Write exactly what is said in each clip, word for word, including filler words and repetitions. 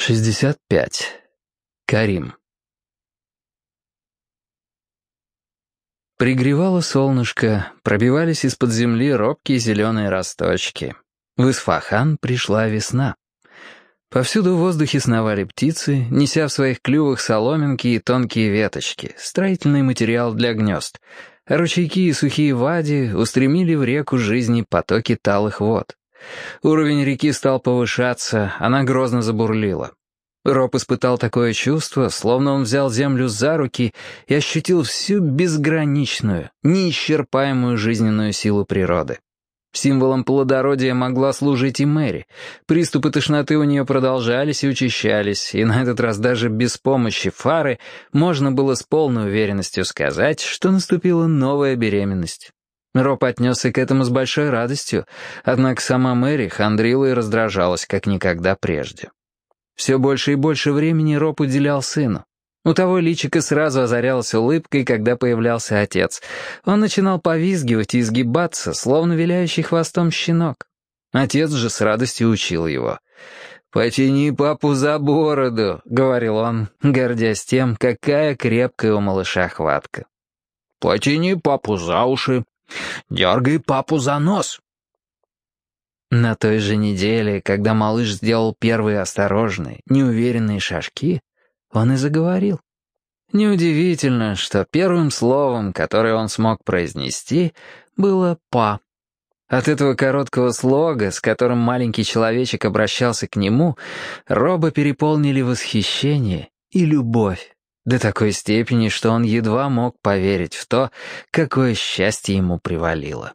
шестьдесят пять. Карим. Пригревало солнышко, пробивались из-под земли робкие зеленые росточки. В Исфахан пришла весна. Повсюду в воздухе сновали птицы, неся в своих клювах соломинки и тонкие веточки, строительный материал для гнезд. А ручейки и сухие вади устремили в реку жизни потоки талых вод. Уровень реки стал повышаться, она грозно забурлила. Роб испытал такое чувство, словно он взял землю за руки и ощутил всю безграничную, неисчерпаемую жизненную силу природы. Символом плодородия могла служить и Мэри. Приступы тошноты у нее продолжались и учащались, и на этот раз даже без помощи фары можно было с полной уверенностью сказать, что наступила новая беременность. Роб отнесся к этому с большой радостью, однако сама Мэри хандрила и раздражалась, как никогда прежде. Все больше и больше времени Роб уделял сыну. У того личико сразу озарялось улыбкой, когда появлялся отец. Он начинал повизгивать и изгибаться, словно виляющий хвостом щенок. Отец же с радостью учил его. «Потяни папу за бороду», — говорил он, гордясь тем, какая крепкая у малыша хватка. «Потяни папу за уши, дергай папу за нос». На той же неделе, когда малыш сделал первые осторожные, неуверенные шажки, он и заговорил. Неудивительно, что первым словом, которое он смог произнести, было «па». От этого короткого слога, с которым маленький человечек обращался к нему, Роба переполнили восхищение и любовь до такой степени, что он едва мог поверить в то, какое счастье ему привалило.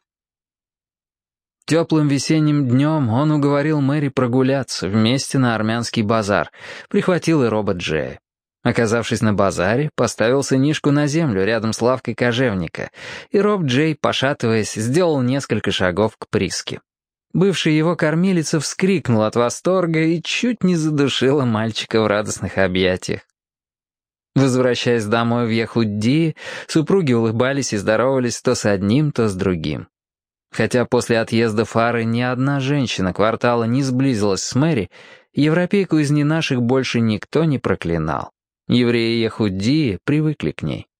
Теплым весенним днем он уговорил Мэри прогуляться вместе на армянский базар, прихватил и Роба Джея. Оказавшись на базаре, поставил сынишку на землю рядом с лавкой кожевника, и Роб Джей, пошатываясь, сделал несколько шагов к Приске. Бывшая его кормилица вскрикнула от восторга и чуть не задушила мальчика в радостных объятиях. Возвращаясь домой в Яхудди, супруги улыбались и здоровались то с одним, то с другим. Хотя после отъезда Фары ни одна женщина квартала не сблизилась с Мэри, европейку из не наших больше никто не проклинал. Евреи Яхуддии привыкли к ней.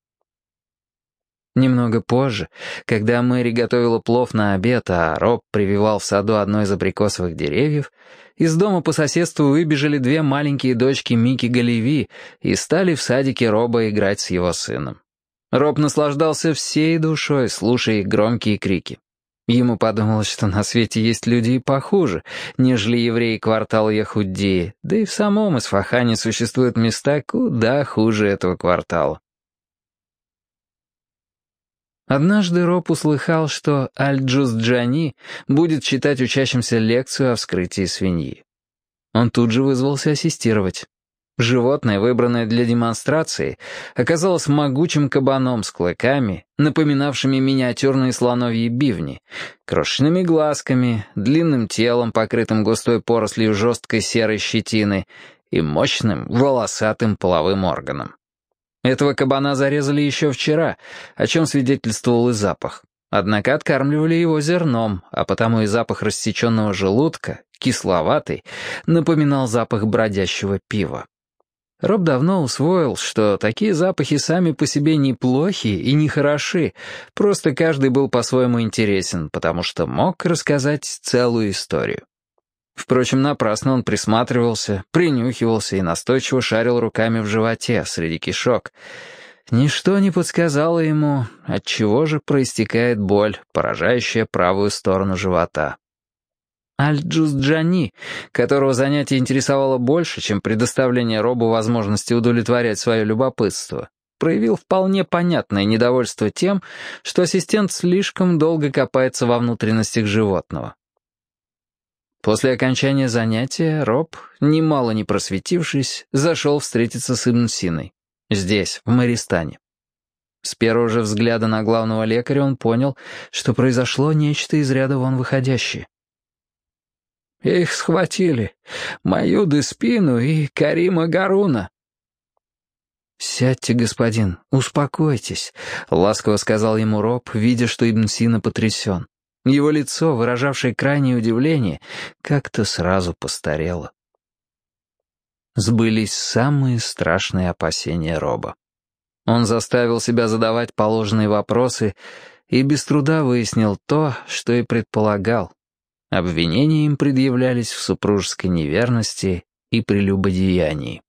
Немного позже, когда Мэри готовила плов на обед, а Роб прививал в саду одно из абрикосовых деревьев, из дома по соседству выбежали две маленькие дочки Мики Галеви и стали в садике Роба играть с его сыном. Роб наслаждался всей душой, слушая их громкие крики. Ему подумалось, что на свете есть люди и похуже, нежели евреи квартала Яхуддии, да и в самом Исфахане существуют места куда хуже этого квартала. Однажды Роб услыхал, что Аль-Джузджани будет читать учащимся лекцию о вскрытии свиньи. Он тут же вызвался ассистировать. Животное, выбранное для демонстрации, оказалось могучим кабаном с клыками, напоминавшими миниатюрные слоновьи бивни, крошечными глазками, длинным телом, покрытым густой порослью жесткой серой щетины, и мощным волосатым половым органом. Этого кабана зарезали еще вчера, о чем свидетельствовал и запах. Однако откармливали его зерном, а потому и запах рассеченного желудка, кисловатый, напоминал запах бродящего пива. Роб давно усвоил, что такие запахи сами по себе неплохи и не хороши, просто каждый был по-своему интересен, потому что мог рассказать целую историю. Впрочем, напрасно он присматривался, принюхивался и настойчиво шарил руками в животе среди кишок. Ничто не подсказало ему, отчего же проистекает боль, поражающая правую сторону живота. Аль-Джузджани, которого занятие интересовало больше, чем предоставление Робу возможности удовлетворять свое любопытство, проявил вполне понятное недовольство тем, что ассистент слишком долго копается во внутренностях животного. После окончания занятия Роб, немало не просветившись, зашел встретиться с Ибн Синой. Здесь, в Мористане. С первого же взгляда на главного лекаря он понял, что произошло нечто из ряда вон выходящее. «Их схватили. Мою Деспину и Карима Гаруна». «Сядьте, господин, успокойтесь», — ласково сказал ему Роб, видя, что Ибн Сина потрясен. Его лицо, выражавшее крайнее удивление, как-то сразу постарело. сбылись самые страшные опасения Роба. Он заставил себя задавать положенные вопросы и без труда выяснил то, что и предполагал. Обвинения им предъявлялись в супружеской неверности и прелюбодеянии.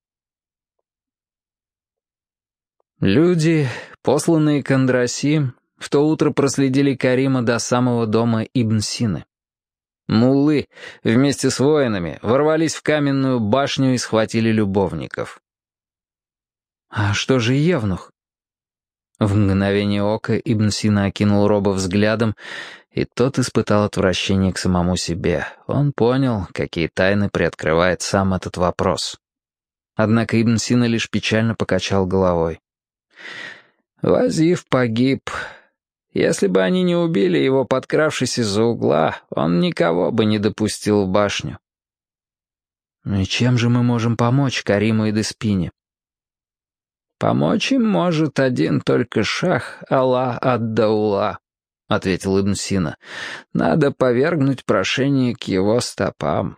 Люди, посланные к Андраси, в то утро проследили Карима до самого дома Ибн Сины. Муллы вместе с воинами ворвались в каменную башню и схватили любовников. «А что же евнух?» В мгновение ока Ибн Сина окинул Роба взглядом, и тот испытал отвращение к самому себе. Он понял, какие тайны приоткрывает сам этот вопрос. Однако Ибн Сина лишь печально покачал головой. «Вазиф погиб. Если бы они не убили его, подкравшись из-за угла, он никого бы не допустил в башню». «Ну и чем же мы можем помочь Кариму и Деспине?» «Помочь им может один только шах Аллах ад-Даула», — ответил Ибн Сина. «Надо повергнуть прошение к его стопам».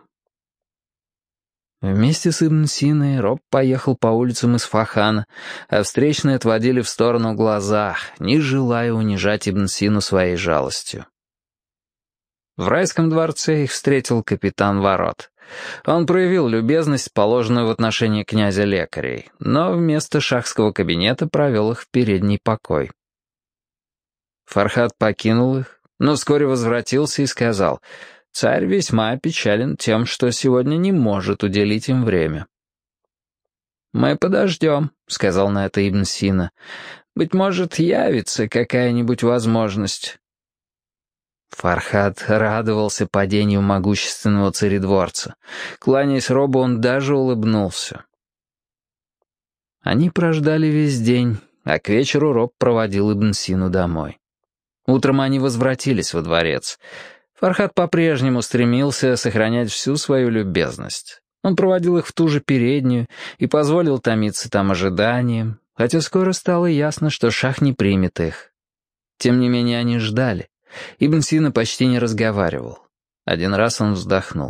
Вместе с Ибн Синой Роб поехал по улицам Исфахана, а встречные отводили в сторону глаза, не желая унижать Ибн Сину своей жалостью. В райском дворце их встретил капитан ворот. Он проявил любезность, положенную в отношении князя-лекарей, но вместо шахского кабинета провел их в передний покой. Фархад покинул их, но вскоре возвратился и сказал: «Царь весьма опечален тем, что сегодня не может уделить им время». «Мы подождем», — сказал на это Ибн Сина. «Быть может, явится какая-нибудь возможность». Фархад радовался падению могущественного царедворца. Кланяясь Робу, он даже улыбнулся. Они прождали весь день, а к вечеру Роб проводил Ибн Сину домой. Утром они возвратились во дворец. Фархад по-прежнему стремился сохранять всю свою любезность. Он проводил их в ту же переднюю и позволил томиться там ожиданием, хотя скоро стало ясно, что шах не примет их. Тем не менее они ждали. Ибн Сина почти не разговаривал. Один раз он вздохнул.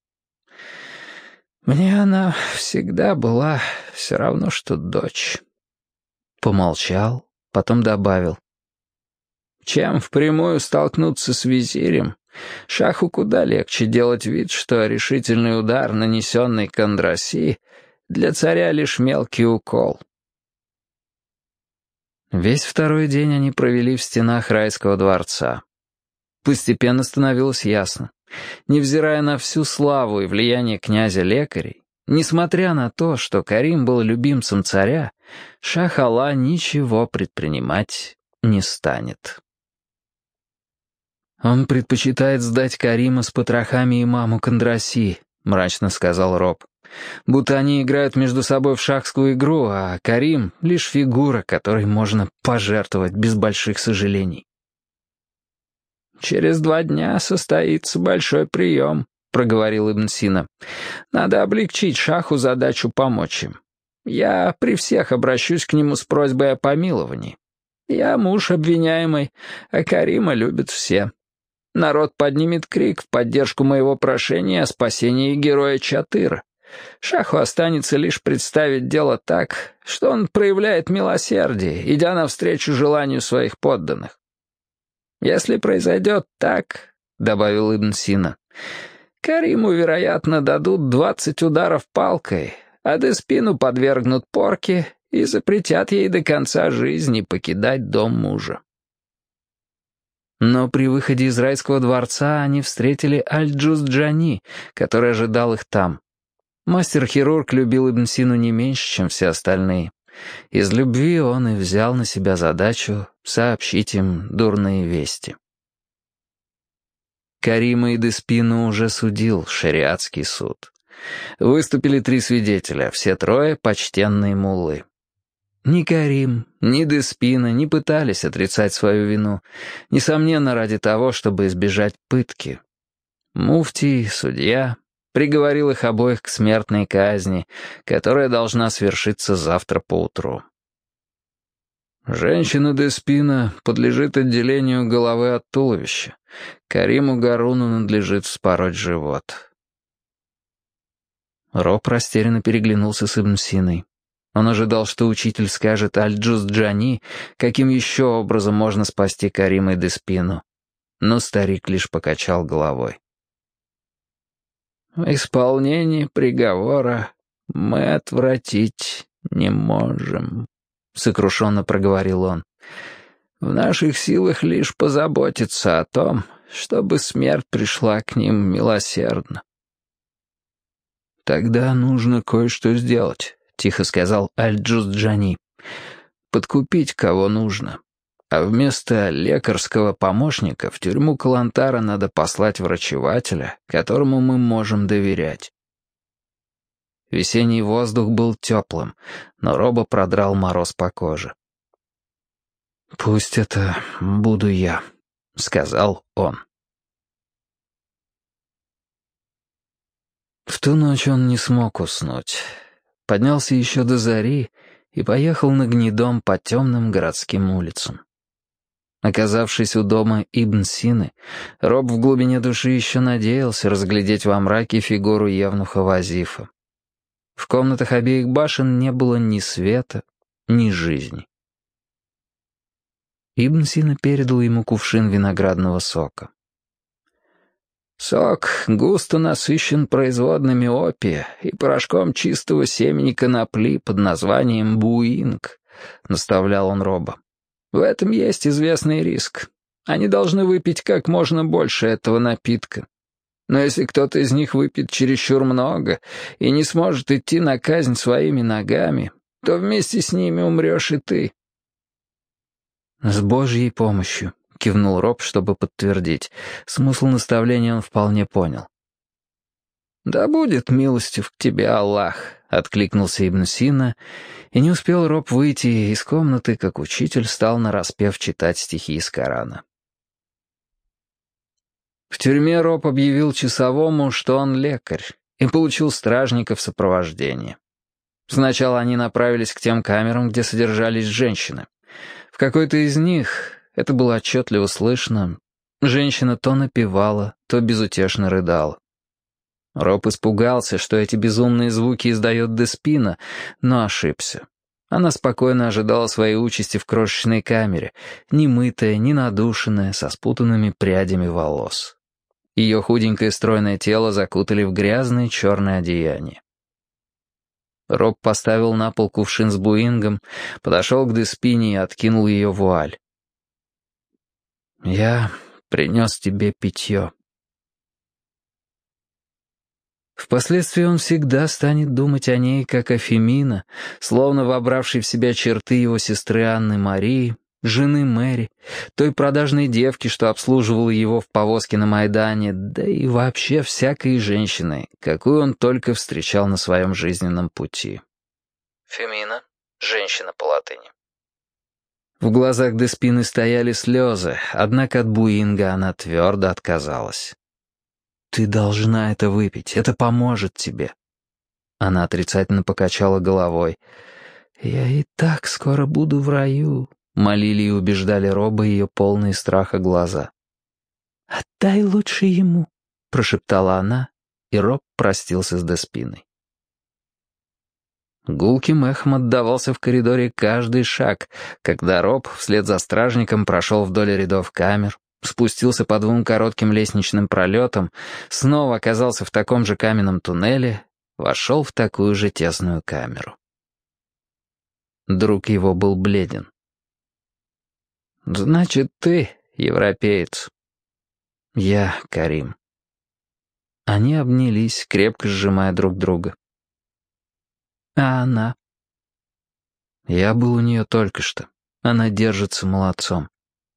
«Мне она всегда была все равно, что дочь». Помолчал, потом добавил. «Чем впрямую столкнуться с визирем, шаху куда легче делать вид, что решительный удар, нанесенный Кандраси, для царя лишь мелкий укол». Весь второй день они провели в стенах райского дворца. Постепенно становилось ясно. Невзирая на всю славу и влияние князя-лекарей, несмотря на то, что Карим был любимцем царя, шах Аллах ничего предпринимать не станет. «Он предпочитает сдать Карима с потрохами имаму Кандраси», — мрачно сказал Роб. «Будто они играют между собой в шахскую игру, а Карим — лишь фигура, которой можно пожертвовать без больших сожалений». «Через два дня состоится большой прием», — проговорил Ибн Сина. «Надо облегчить шаху задачу помочь им. Я при всех обращусь к нему с просьбой о помиловании. Я муж обвиняемый, а Карима любят все. Народ поднимет крик в поддержку моего прошения о спасении героя Чатыра. Шаху останется лишь представить дело так, что он проявляет милосердие, идя навстречу желанию своих подданных. Если произойдет так, — добавил Ибн Сина, — Кариму, вероятно, дадут двадцать ударов палкой, а Деспину подвергнут порке и запретят ей до конца жизни покидать дом мужа». Но при выходе из райского дворца они встретили Аль-Джуз-Джани, который ожидал их там. Мастер-хирург любил Ибн Сину не меньше, чем все остальные. Из любви он и взял на себя задачу сообщить им дурные вести. Карима и Деспину уже судил шариатский суд. Выступили три свидетеля, все трое почтенные муллы. Ни Карим, ни Деспина не пытались отрицать свою вину, несомненно, ради того, чтобы избежать пытки. Муфтий, судья, приговорил их обоих к смертной казни, которая должна свершиться завтра поутру. Женщина Деспина подлежит отделению головы от туловища. Кариму Гаруну надлежит вспороть живот. Роб растерянно переглянулся с Ибн Синой. Он ожидал, что учитель скажет Аль-Джуз-Джани, каким еще образом можно спасти Карима и Деспину. Но старик лишь покачал головой. «Исполнение приговора мы отвратить не можем», — сокрушенно проговорил он. «В наших силах лишь позаботиться о том, чтобы смерть пришла к ним милосердно». «Тогда нужно кое-что сделать», — тихо сказал Аль-Джуз-Джани. «Подкупить кого нужно. А вместо лекарского помощника в тюрьму Калантара надо послать врачевателя, которому мы можем доверять». Весенний воздух был теплым, но Роба продрал мороз по коже. «Пусть это буду я», — сказал он. В ту ночь он не смог уснуть. Поднялся еще до зари и поехал на гнедом по темным городским улицам. Оказавшись у дома Ибн Сины, Роб в глубине души еще надеялся разглядеть во мраке фигуру евнуха Вазифа. В комнатах обеих башен не было ни света, ни жизни. Ибн Сина передал ему кувшин виноградного сока. «Сок густо насыщен производными опия и порошком чистого семени конопли под названием буинг», — наставлял он Роба. «В этом есть известный риск. Они должны выпить как можно больше этого напитка. Но если кто-то из них выпьет чересчур много и не сможет идти на казнь своими ногами, то вместе с ними умрешь и ты». «С Божьей помощью», — кивнул Роб, чтобы подтвердить. Смысл наставления он вполне понял. «Да будет милостив к тебе Аллах», — откликнулся Ибн Сина, и не успел Роб выйти из комнаты, как учитель стал нараспев читать стихи из Корана. В тюрьме Роб объявил часовому, что он лекарь, и получил стражника в сопровождении. Сначала они направились к тем камерам, где содержались женщины. В какой-то из них, это было отчетливо слышно, женщина то напевала, то безутешно рыдала. Роб испугался, что эти безумные звуки издает Деспина, но ошибся. Она спокойно ожидала своей участи в крошечной камере, немытая, ненадушенная, со спутанными прядями волос. Ее худенькое стройное тело закутали в грязное черное одеяние. Роб поставил на пол кувшин с буингом, подошел к Деспине и откинул ее вуаль. «Я принес тебе питье». Впоследствии он всегда станет думать о ней, как о Фемина, словно вобравшей в себя черты его сестры Анны Марии, жены Мэри, той продажной девки, что обслуживала его в повозке на Майдане, да и вообще всякой женщины, какую он только встречал на своем жизненном пути. Фемина — женщина по латыни. В глазах Деспины стояли слезы, однако от буинга она твердо отказалась. «Ты должна это выпить, это поможет тебе». Она отрицательно покачала головой. «Я и так скоро буду в раю», — молили и убеждали Роба ее полные страха глаза. «Отдай лучше ему», — прошептала она, и Роб простился с Деспиной. Гулким эхом отдавался в коридоре каждый шаг, когда Роб вслед за стражником прошел вдоль рядов камер, спустился по двум коротким лестничным пролетам, снова оказался в таком же каменном туннеле, вошел в такую же тесную камеру. Друг его был бледен. «Значит, ты европеец». «Я Карим». Они обнялись, крепко сжимая друг друга. «А она?» «Я был у нее только что. Она держится молодцом».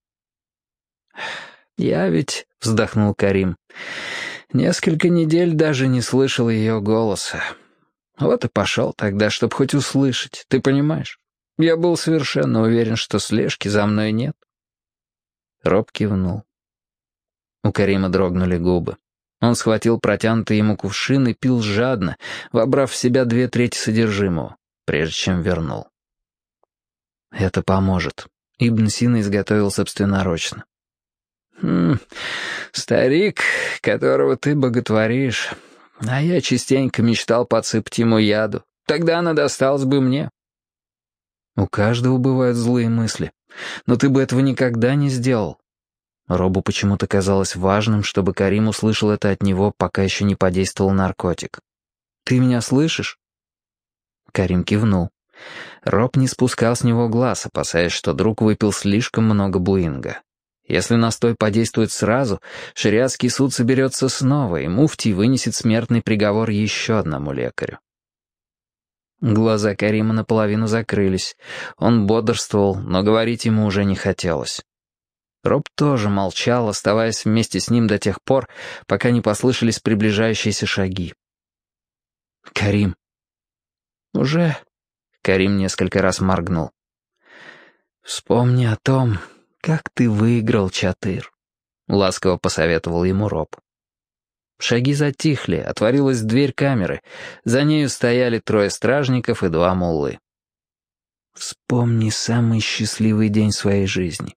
«Я ведь», — вздохнул Карим, — «несколько недель даже не слышал ее голоса. Вот и пошел тогда, чтобы хоть услышать, ты понимаешь? Я был совершенно уверен, что слежки за мной нет». Роб кивнул. У Карима дрогнули губы. Он схватил протянутый ему кувшин и пил жадно, вобрав в себя две трети содержимого, прежде чем вернул. «Это поможет». Ибн Сина изготовил собственноручно. «Хм, старик, которого ты боготворишь, А я частенько мечтал подсыпать ему яду. Тогда она досталась бы мне. У каждого бывают злые мысли. Но ты бы этого никогда не сделал. Робу почему-то казалось важным, чтобы Карим услышал это от него, пока еще не подействовал наркотик. «Ты меня слышишь?» Карим кивнул. Роб не спускал с него глаз, опасаясь, что друг выпил слишком много буинга. Если настой подействует сразу, шариатский суд соберется снова, и муфтий вынесет смертный приговор еще одному лекарю. Глаза Карима наполовину закрылись. Он бодрствовал, но говорить ему уже не хотелось. Роб тоже молчал, оставаясь вместе с ним до тех пор, пока не послышались приближающиеся шаги. «Карим». «Уже?» — Карим несколько раз моргнул. «Вспомни о том, как ты выиграл, Чатыр», — ласково посоветовал ему Роб. Шаги затихли, отворилась дверь камеры. За нею стояли трое стражников и два муллы. «Вспомни самый счастливый день своей жизни».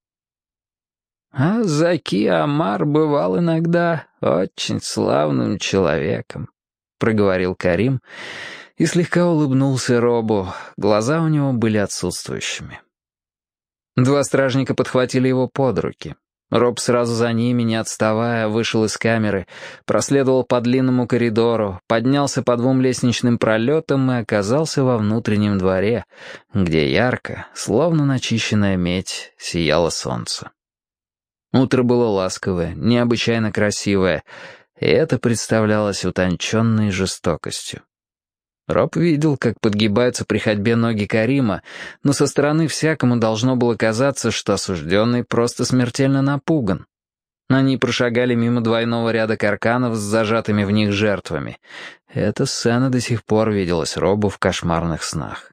«А Заки Амар бывал иногда очень славным человеком», — проговорил Карим и слегка улыбнулся Робу. Глаза у него были отсутствующими. Два стражника подхватили его под руки. Роб сразу за ними, не отставая, вышел из камеры, проследовал по длинному коридору, поднялся по двум лестничным пролетам и оказался во внутреннем дворе, где ярко, словно начищенная медь, сияло солнце. Утро было ласковое, необычайно красивое, и это представлялось утонченной жестокостью. Роб видел, как подгибаются при ходьбе ноги Карима, но со стороны всякому должно было казаться, что осужденный просто смертельно напуган. Они прошагали мимо двойного ряда карканов с зажатыми в них жертвами. Эта сцена до сих пор виделась Робу в кошмарных снах.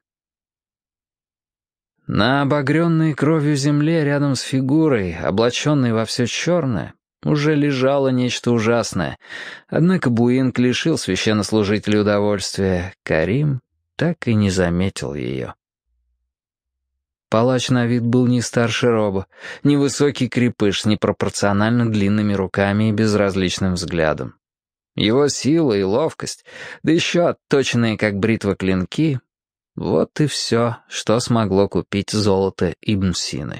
На обогренной кровью земле рядом с фигурой, облаченной во все черное, уже лежало нечто ужасное. Однако Буинг лишил священнослужителя удовольствия. Карим так и не заметил ее. Палач на вид был не старше Роба, невысокий крепыш с непропорционально длинными руками и безразличным взглядом. Его сила и ловкость, да еще отточенные как бритва клинки — вот и все, что смогло купить золото Ибн Сины.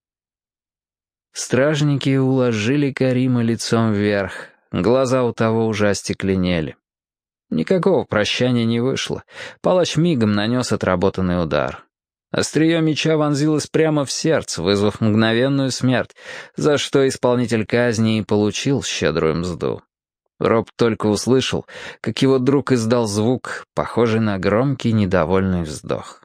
Стражники уложили Карима лицом вверх, глаза у того уже остекленели. Никакого прощания не вышло, палач мигом нанес отработанный удар. Острие меча вонзилось прямо в сердце, вызвав мгновенную смерть, за что исполнитель казни и получил щедрую мзду. Роб только услышал, как его друг издал звук, похожий на громкий недовольный вздох.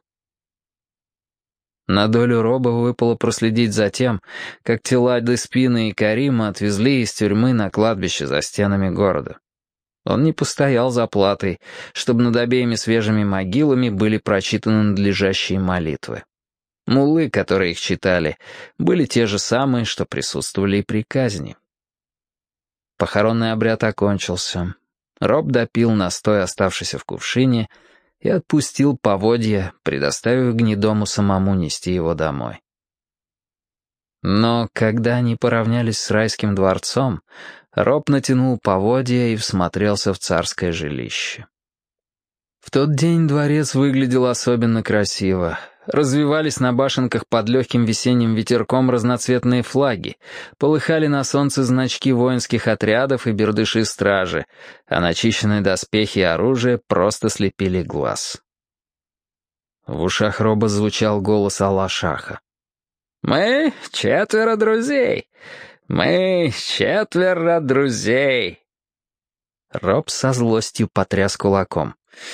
На долю Роба выпало проследить за тем, как тела Деспина и Карима отвезли из тюрьмы на кладбище за стенами города. Он не постоял за платой, чтобы над обеими свежими могилами были прочитаны надлежащие молитвы. Муллы, которые их читали, были те же самые, что присутствовали и при казни. Похоронный обряд окончился. Роб допил настой, оставшийся в кувшине, и отпустил поводья, предоставив гнедому самому нести его домой. Но когда они поравнялись с райским дворцом, Роб натянул поводья и всмотрелся в царское жилище. В тот день дворец выглядел особенно красиво. Развивались на башенках под легким весенним ветерком разноцветные флаги, полыхали на солнце значки воинских отрядов и бердыши стражи, а начищенные доспехи и оружие просто слепили глаз. В ушах Роба звучал голос Алла-Шаха. «Мы четверо друзей! Мы четверо друзей!» Роб со злостью потряс кулаком.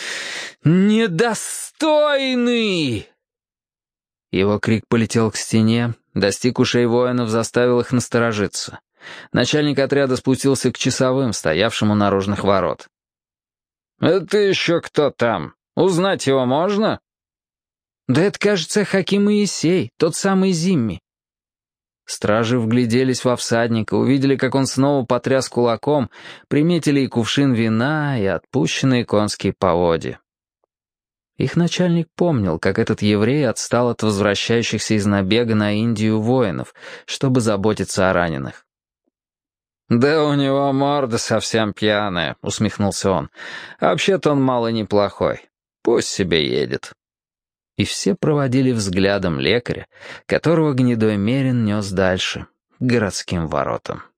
«Недостойный!» Его крик полетел к стене, достиг ушей воинов, заставил их насторожиться. Начальник отряда спустился к часовым, стоявшим у наружных ворот. «Это еще кто там? Узнать его можно?» «Да это, кажется, Хаким Моисей, тот самый Зимми». Стражи вгляделись во всадника, увидели, как он снова потряс кулаком, приметили и кувшин вина, и отпущенные конские поводья. Их начальник помнил, как этот еврей отстал от возвращающихся из набега на Индию воинов, чтобы заботиться о раненых. «Да у него морда совсем пьяная», — усмехнулся он. «Вообще-то он мало неплохой. Пусть себе едет». И все проводили взглядом лекаря, которого гнедой Мерин нес дальше, к городским воротам.